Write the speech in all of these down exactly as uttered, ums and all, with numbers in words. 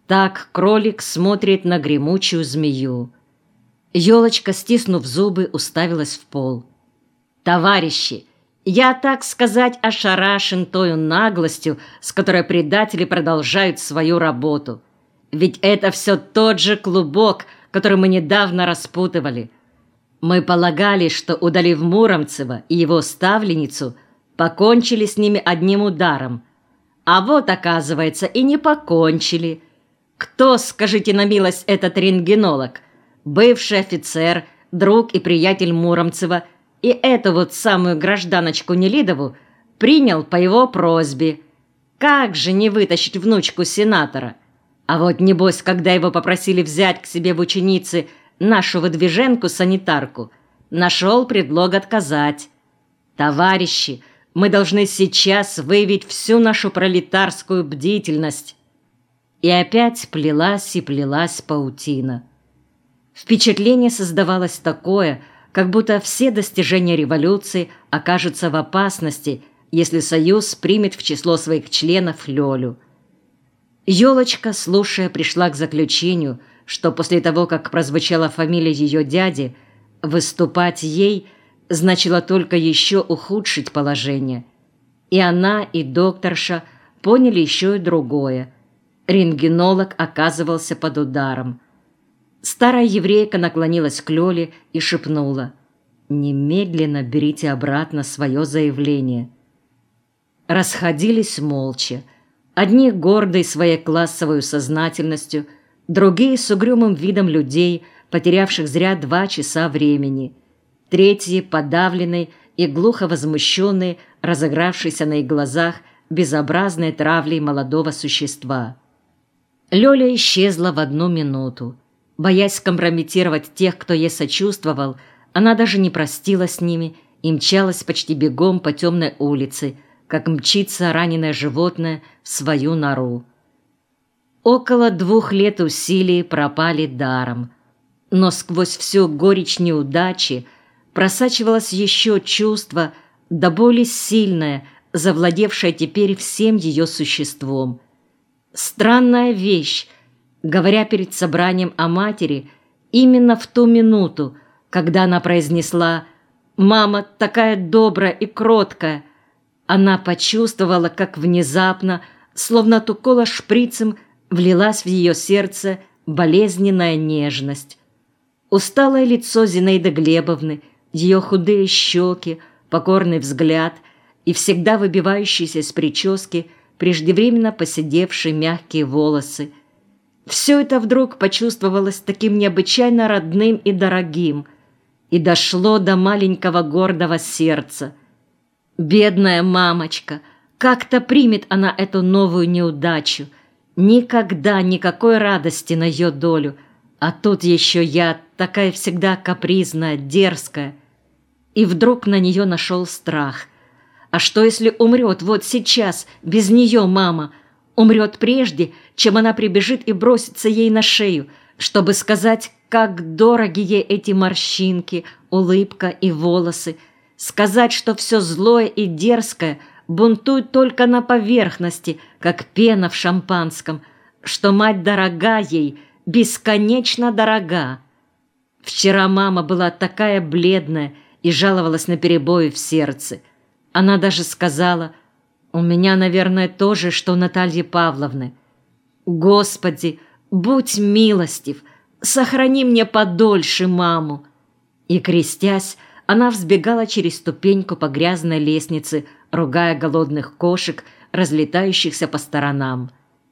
Так кролик смотрит на гремучую змею. Елочка, стиснув зубы, уставилась в пол. «Товарищи, я, так сказать, ошарашен тою наглостью, с которой предатели продолжают свою работу. Ведь это все тот же клубок, который мы недавно распутывали. Мы полагали, что, удалив Муромцева и его ставленницу, покончили с ними одним ударом. А вот, оказывается, и не покончили. Кто, скажите на милость, этот рентгенолог? Бывший офицер, друг и приятель Муромцева, и эту вот самую гражданочку Нелидову принял по его просьбе. Как же не вытащить внучку сенатора? А вот небось, когда его попросили взять к себе в ученицы нашу выдвиженку-санитарку, нашел предлог отказать. Товарищи, мы должны сейчас выявить всю нашу пролетарскую бдительность». И опять плелась и плелась паутина. Впечатление создавалось такое, как будто все достижения революции окажутся в опасности, если Союз примет в число своих членов Лёлю. Елочка, слушая, пришла к заключению, что после того, как прозвучала фамилия ее дяди, выступать ей значило только еще ухудшить положение. И она, и докторша поняли еще и другое. Рентгенолог оказывался под ударом. Старая еврейка наклонилась к Лёле и шепнула: «Немедленно берите обратно свое заявление». Расходились молча. Одни гордой своей классовой сознательностью, другие с угрюмым видом людей, потерявших зря два часа времени, третьи подавленные и глухо возмущенные, разыгравшиеся на их глазах безобразной травлей молодого существа. Лёля исчезла в одну минуту. Боясь скомпрометировать тех, кто ей сочувствовал, она даже не простилась с ними и мчалась почти бегом по темной улице, как мчится раненое животное в свою нору. Около двух лет усилий пропали даром, но сквозь всю горечь неудачи просачивалось еще чувство, до боли сильное, завладевшее теперь всем ее существом. Странная вещь, говоря перед собранием о матери, именно в ту минуту, когда она произнесла «Мама такая добрая и кроткая», она почувствовала, как внезапно, словно от укола шприцем, влилась в ее сердце болезненная нежность. Усталое лицо Зинаиды Глебовны, ее худые щеки, покорный взгляд и всегда выбивающиеся из прически преждевременно поседевшие мягкие волосы. Все это вдруг почувствовалось таким необычайно родным и дорогим и дошло до маленького гордого сердца. Бедная мамочка, как-то примет она эту новую неудачу. Никогда никакой радости на ее долю, а тут еще я, такая всегда капризная, дерзкая. И вдруг на нее нашел страх. А что, если умрет вот сейчас, без нее мама? Умрет прежде, чем она прибежит и бросится ей на шею, чтобы сказать, как дороги ей эти морщинки, улыбка и волосы, сказать, что все злое и дерзкое бунтует только на поверхности, как пена в шампанском, что мать дорога ей, бесконечно дорога. Вчера мама была такая бледная и жаловалась на перебои в сердце. Она даже сказала: «У меня, наверное, то же, что у Натальи Павловны. Господи, будь милостив, сохрани мне подольше маму». И, крестясь, она взбегала через ступеньку по грязной лестнице, ругая голодных кошек, разлетающихся по сторонам.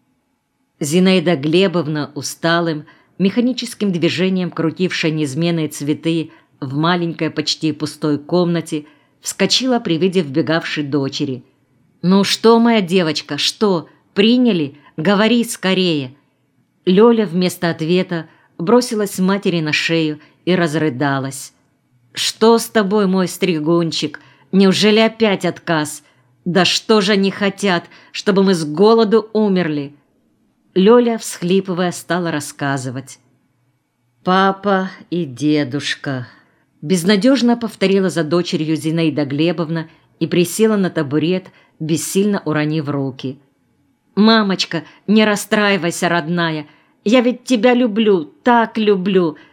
Зинаида Глебовна усталым, механическим движением крутившая неизменные цветы в маленькой, почти пустой комнате, вскочила при виде вбегавшей дочери. «Ну что, моя девочка, что? Приняли? Говори скорее!» Лёля вместо ответа бросилась матери на шею и разрыдалась. «Что с тобой, мой стригунчик? Неужели опять отказ? Да что же они хотят, чтобы мы с голоду умерли?» Лёля, всхлипывая, стала рассказывать. «Папа и дедушка», — безнадежно повторила за дочерью Зинаида Глебовна и присела на табурет, бессильно уронив руки. «Мамочка, не расстраивайся, родная. Я ведь тебя люблю, так люблю.